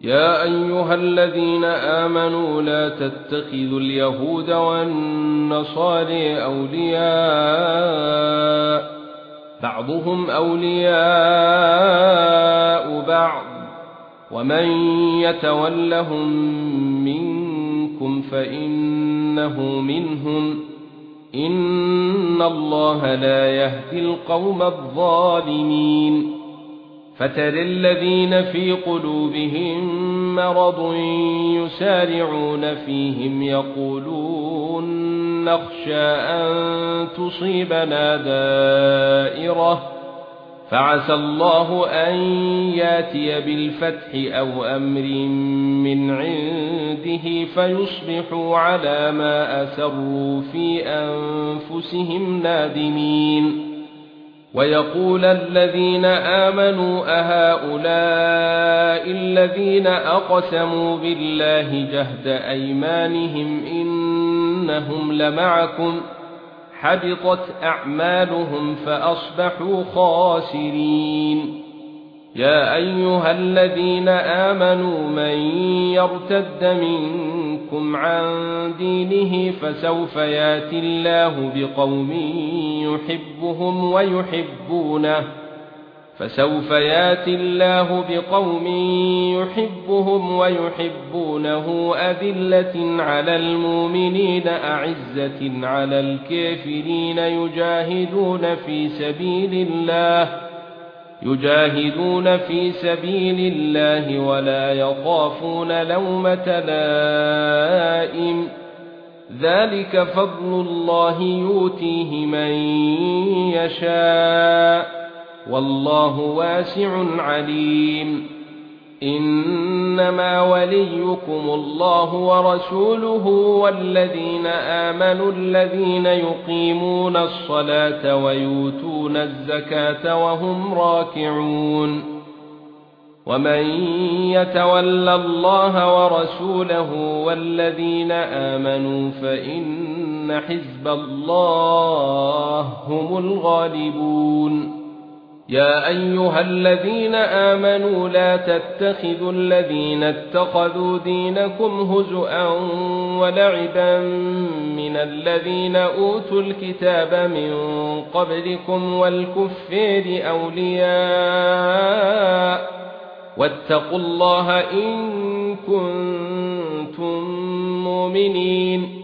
يا ايها الذين امنوا لا تتخذوا اليهود والنصارى اولياء بعضهم اولياء بعض ومن يتولهم منكم فانه منهم ان الله لا يهدي القوم الظالمين فترى الذين في قلوبهم مرض يسارعون فيهم يقولون نخشى أن تصيبنا دائرة فعسى الله أن ياتي بالفتح أو أمر من عنده فيصبحوا على ما أسروا في أنفسهم نادمين ويقول الذين آمنوا أهؤلاء الذين أقسموا بالله جهد أيمانهم إنهم لمعكم حبطت أعمالهم فأصبحوا خاسرين يا أيها الذين آمنوا من يرتد منكم عن دينه فسوف ياتي الله بقوم يحبهم ويحبونه أذلة على المؤمنين أعزة على الكافرين يجاهدون في سبيل الله ولا يخافون لومة لائم ذلك فضل الله يؤتيه من يشاء والله واسع عليم انما وليكم الله ورسوله والذين آمنوا الذين يقيمون الصلاة ويؤتون الزكاة وهم راكعون ومن يتول الله ورسوله والذين آمنوا فإن حزب الله هم الغالبون يا أيها الذين آمنوا لا تتخذوا الذين اتخذوا دينكم هزؤا ولعبا من الذين أوتوا الكتاب من قبلكم والكفار أولياء واتقوا الله إن كنتم مؤمنين